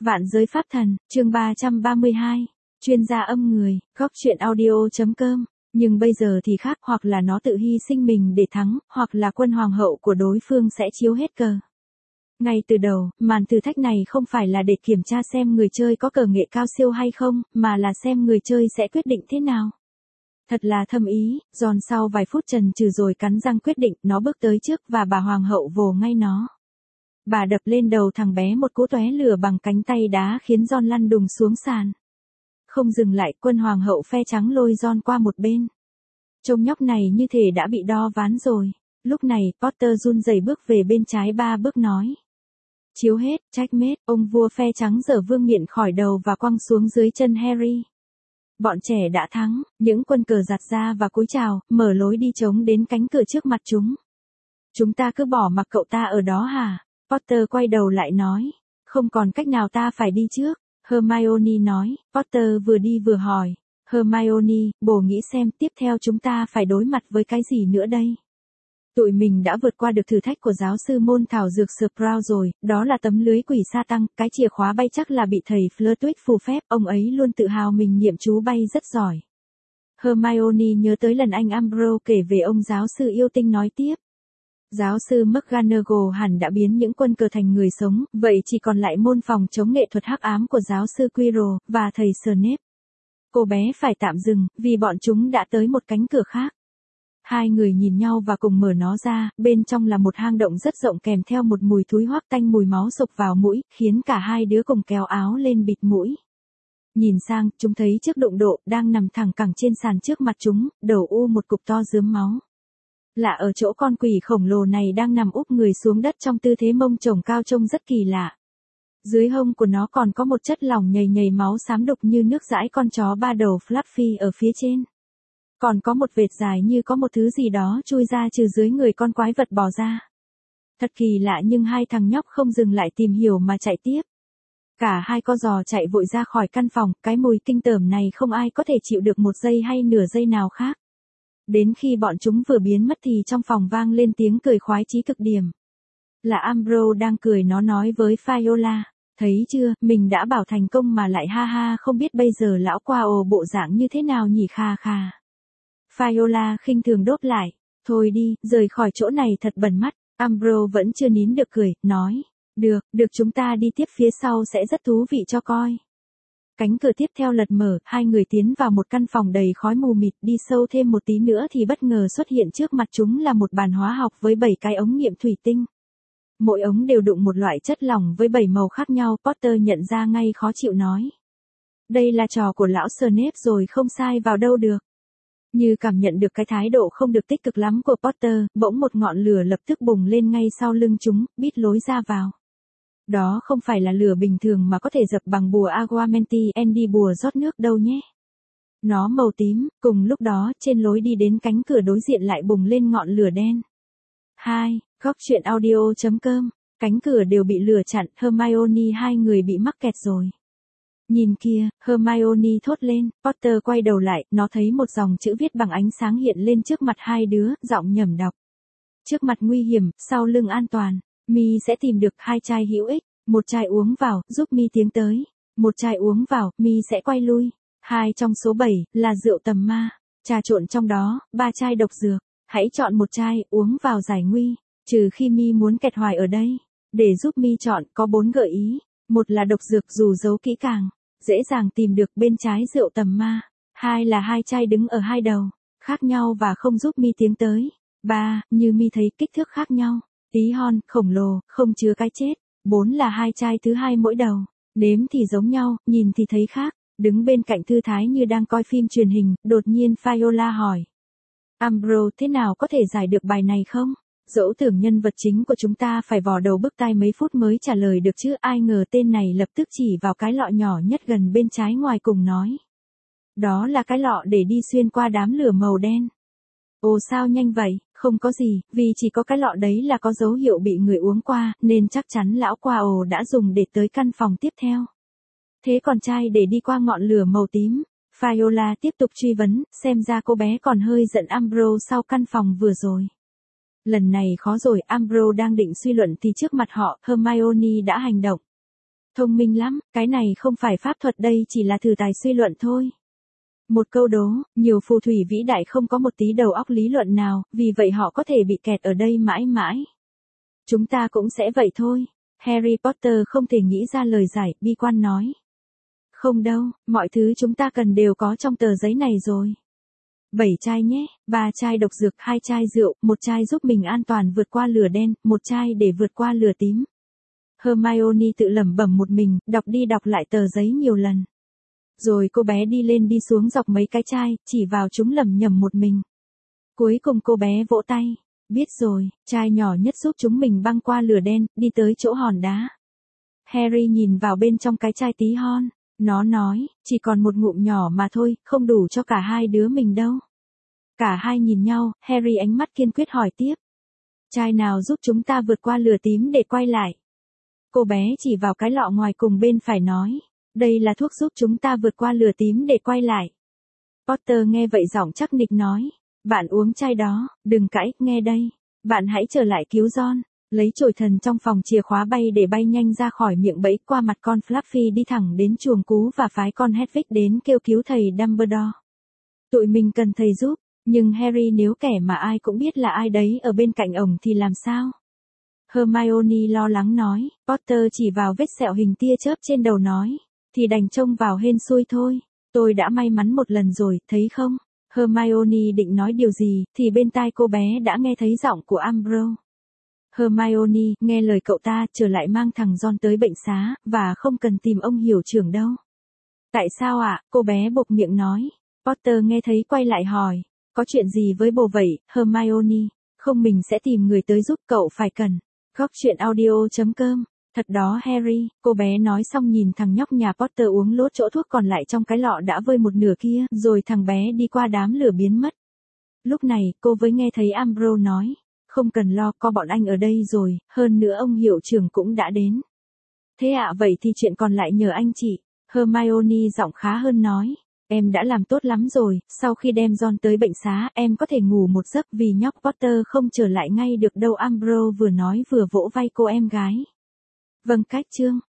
Vạn giới pháp thần, chương 332, chuyên gia âm người, góc truyện audio.com. Nhưng bây giờ thì khác, hoặc là nó tự hy sinh mình để thắng, hoặc là quân hoàng hậu của đối phương sẽ chiếu hết cờ. Ngay từ đầu, màn thử thách này không phải là để kiểm tra xem người chơi có cờ nghệ cao siêu hay không, mà là xem người chơi sẽ quyết định thế nào. Thật là thâm ý, giòn sau vài phút chần chừ rồi cắn răng quyết định, nó bước tới trước và bà hoàng hậu vồ ngay nó. Bà đập lên đầu thằng bé một cú tóe lửa bằng cánh tay đá khiến John lăn đùng xuống sàn. Không dừng lại, quân hoàng hậu phe trắng lôi John qua một bên. Trông nhóc này như thể đã bị đo ván rồi. Lúc này, Potter run rẩy bước về bên trái 3 bước nói. Chiếu hết, checkmate, ông vua phe trắng giở vương miện khỏi đầu và quăng xuống dưới chân Harry. Bọn trẻ đã thắng, những quân cờ giặt ra và cúi chào, mở lối đi trống đến cánh cửa trước mặt chúng. Chúng ta cứ bỏ mặc cậu ta ở đó hả? Potter quay đầu lại nói. Không còn cách nào, ta phải đi trước. Hermione nói. Potter vừa đi vừa hỏi. Hermione, bồ nghĩ xem tiếp theo chúng ta phải đối mặt với cái gì nữa đây? Tụi mình đã vượt qua được thử thách của giáo sư môn thảo dược Sprout rồi, đó là tấm lưới quỷ sa tăng, cái chìa khóa bay chắc là bị thầy Flitwick phù phép, ông ấy luôn tự hào mình niệm chú bay rất giỏi. Hermione nhớ tới lần anh Umbro kể về ông giáo sư yêu tinh nói tiếp. Giáo sư McGonagall hẳn đã biến những quân cờ thành người sống, vậy chỉ còn lại môn phòng chống nghệ thuật hắc ám của giáo sư Quirrell, và thầy Snape. Cô bé phải tạm dừng, vì bọn chúng đã tới một cánh cửa khác. Hai người nhìn nhau và cùng mở nó ra, bên trong là một hang động rất rộng kèm theo một mùi thúi hoắc tanh mùi máu sộc vào mũi, khiến cả hai đứa cùng kéo áo lên bịt mũi. Nhìn sang, chúng thấy chiếc đụng độ đang nằm thẳng cẳng trên sàn trước mặt chúng, đầu u một cục to rướm máu. Lạ ở chỗ con quỷ khổng lồ này đang nằm úp người xuống đất trong tư thế mông chồng cao trông rất kỳ lạ. Dưới hông của nó còn có một chất lỏng nhầy nhầy máu xám đục như nước dãi con chó ba đầu Fluffy ở phía trên. Còn có một vệt dài như có một thứ gì đó chui ra từ dưới người con quái vật bò ra. Thật kỳ lạ, nhưng hai thằng nhóc không dừng lại tìm hiểu mà chạy tiếp. Cả hai co giò chạy vội ra khỏi căn phòng, cái mùi kinh tởm này không ai có thể chịu được một giây hay nửa giây nào khác. Đến khi bọn chúng vừa biến mất thì trong phòng vang lên tiếng cười khoái chí cực điểm. Là Umbro đang cười, nó nói với Viola. Thấy chưa, mình đã bảo thành công mà lại ha ha, không biết bây giờ lão qua ồ bộ dạng như thế nào nhỉ, kha kha. Viola khinh thường đốt lại. Thôi đi, rời khỏi chỗ này thật bẩn mắt. Umbro vẫn chưa nín được cười, nói. Được chúng ta đi tiếp, phía sau sẽ rất thú vị cho coi. Cánh cửa tiếp theo lật mở, hai người tiến vào một căn phòng đầy khói mù mịt, đi sâu thêm một tí nữa thì bất ngờ xuất hiện trước mặt chúng là một bàn hóa học với 7 cái ống nghiệm thủy tinh. Mỗi ống đều đựng một loại chất lỏng với 7 màu khác nhau, Potter nhận ra ngay, khó chịu nói. Đây là trò của lão Snape rồi, không sai vào đâu được. Như cảm nhận được cái thái độ không được tích cực lắm của Potter, bỗng một ngọn lửa lập tức bùng lên ngay sau lưng chúng, bít lối ra vào. Đó không phải là lửa bình thường mà có thể dập bằng bùa Aguamenti bùa rót nước đâu nhé. Nó màu tím, cùng lúc đó, trên lối đi đến cánh cửa đối diện lại bùng lên ngọn lửa đen. 2. Góc truyện audio.com. Cánh cửa đều bị lửa chặn, Hermione hai người bị mắc kẹt rồi. Nhìn kìa, Hermione thốt lên, Potter quay đầu lại, nó thấy một dòng chữ viết bằng ánh sáng hiện lên trước mặt hai đứa, giọng nhẩm đọc. Trước mặt nguy hiểm, sau lưng an toàn, mi sẽ tìm được 2 chai hữu ích, một chai uống vào, giúp mi tiến tới, một chai uống vào, mi sẽ quay lui. 2 trong số 7 là rượu tầm ma, trà trộn trong đó, 3 chai độc dược, hãy chọn một chai, uống vào giải nguy, trừ khi mi muốn kẹt hoài ở đây. Để giúp mi chọn, có 4 gợi ý, một là độc dược dù giấu kỹ càng, dễ dàng tìm được bên trái rượu tầm ma. 2 là 2 chai đứng ở 2 đầu, khác nhau và không giúp mi tiến tới. 3, như mi thấy kích thước khác nhau, tí hon, khổng lồ, không chứa cái chết. 4 là 2 chai thứ 2 mỗi đầu, nếm thì giống nhau, nhìn thì thấy khác. Đứng bên cạnh thư thái như đang coi phim truyền hình, đột nhiên Viola hỏi. Umbro, thế nào có thể giải được bài này không? Dẫu tưởng nhân vật chính của chúng ta phải vò đầu bứt tai mấy phút mới trả lời được chứ, ai ngờ tên này lập tức chỉ vào cái lọ nhỏ nhất gần bên trái ngoài cùng nói. Đó là cái lọ để đi xuyên qua đám lửa màu đen. Ồ, sao nhanh vậy? Không có gì, vì chỉ có cái lọ đấy là có dấu hiệu bị người uống qua, nên chắc chắn lão qua ồ đã dùng để tới căn phòng tiếp theo. Thế còn chai để đi qua ngọn lửa màu tím? Viola tiếp tục truy vấn, xem ra cô bé còn hơi giận Umbro sau căn phòng vừa rồi. Lần này khó rồi, Umbro đang định suy luận thì trước mặt họ, Hermione đã hành động. Thông minh lắm, cái này không phải pháp thuật đây chỉ là thử tài suy luận thôi. Một câu đố, nhiều phù thủy vĩ đại không có một tí đầu óc lý luận nào, vì vậy họ có thể bị kẹt ở đây mãi mãi. Chúng ta cũng sẽ vậy thôi. Harry Potter không thể nghĩ ra lời giải, bi quan nói. Không đâu, mọi thứ chúng ta cần đều có trong tờ giấy này rồi. 7 chai nhé, 3 chai độc dược, 2 chai rượu, 1 chai giúp mình an toàn vượt qua lửa đen, 1 chai để vượt qua lửa tím. Hermione tự lẩm bẩm một mình, đọc đi đọc lại tờ giấy nhiều lần. Rồi cô bé đi lên đi xuống dọc mấy cái chai, chỉ vào chúng lẩm nhẩm một mình. Cuối cùng cô bé vỗ tay. Biết rồi, chai nhỏ nhất giúp chúng mình băng qua lửa đen, đi tới chỗ hòn đá. Harry nhìn vào bên trong cái chai tí hon. Nó nói, chỉ còn một ngụm nhỏ mà thôi, không đủ cho cả hai đứa mình đâu. Cả hai nhìn nhau, Harry ánh mắt kiên quyết hỏi tiếp. Chai nào giúp chúng ta vượt qua lửa tím để quay lại? Cô bé chỉ vào cái lọ ngoài cùng bên phải nói. Đây là thuốc giúp chúng ta vượt qua lửa tím để quay lại. Potter nghe vậy giọng chắc nịch nói. Bạn uống chai đó, đừng cãi, nghe đây. Bạn hãy trở lại cứu John. Lấy chổi thần trong phòng chìa khóa bay để bay nhanh ra khỏi miệng bẫy qua mặt con Fluffy đi thẳng đến chuồng cú và phái con Hedwig đến kêu cứu thầy Dumbledore. Tụi mình cần thầy giúp, nhưng Harry nếu kẻ mà ai cũng biết là ai đấy ở bên cạnh ổng thì làm sao? Hermione lo lắng nói, Potter chỉ vào vết sẹo hình tia chớp trên đầu nói, thì đành trông vào hên xui thôi, tôi đã may mắn một lần rồi, thấy không? Hermione định nói điều gì, thì bên tai cô bé đã nghe thấy giọng của Umbro. Hermione, nghe lời cậu ta, trở lại mang thằng Ron tới bệnh xá, và không cần tìm ông hiệu trưởng đâu. Tại sao ạ? Cô bé bộc miệng nói. Potter nghe thấy quay lại hỏi. Có chuyện gì với bồ vậy, Hermione? Không mình sẽ tìm người tới giúp cậu phải cần. Góc chuyện audio.com. Thật đó Harry, cô bé nói xong nhìn thằng nhóc nhà Potter uống lốt chỗ thuốc còn lại trong cái lọ đã vơi một nửa kia, rồi thằng bé đi qua đám lửa biến mất. Lúc này, cô mới nghe thấy Umbro nói. Không cần lo, có bọn anh ở đây rồi, hơn nữa ông hiệu trưởng cũng đã đến. Thế ạ, vậy thì chuyện còn lại nhờ anh chị. Hermione giọng khá hơn nói. Em đã làm tốt lắm rồi, sau khi đem Ron tới bệnh xá, em có thể ngủ một giấc vì nhóc Potter không trở lại ngay được đâu. Umbro vừa nói vừa vỗ vai cô em gái. Vâng cách chương.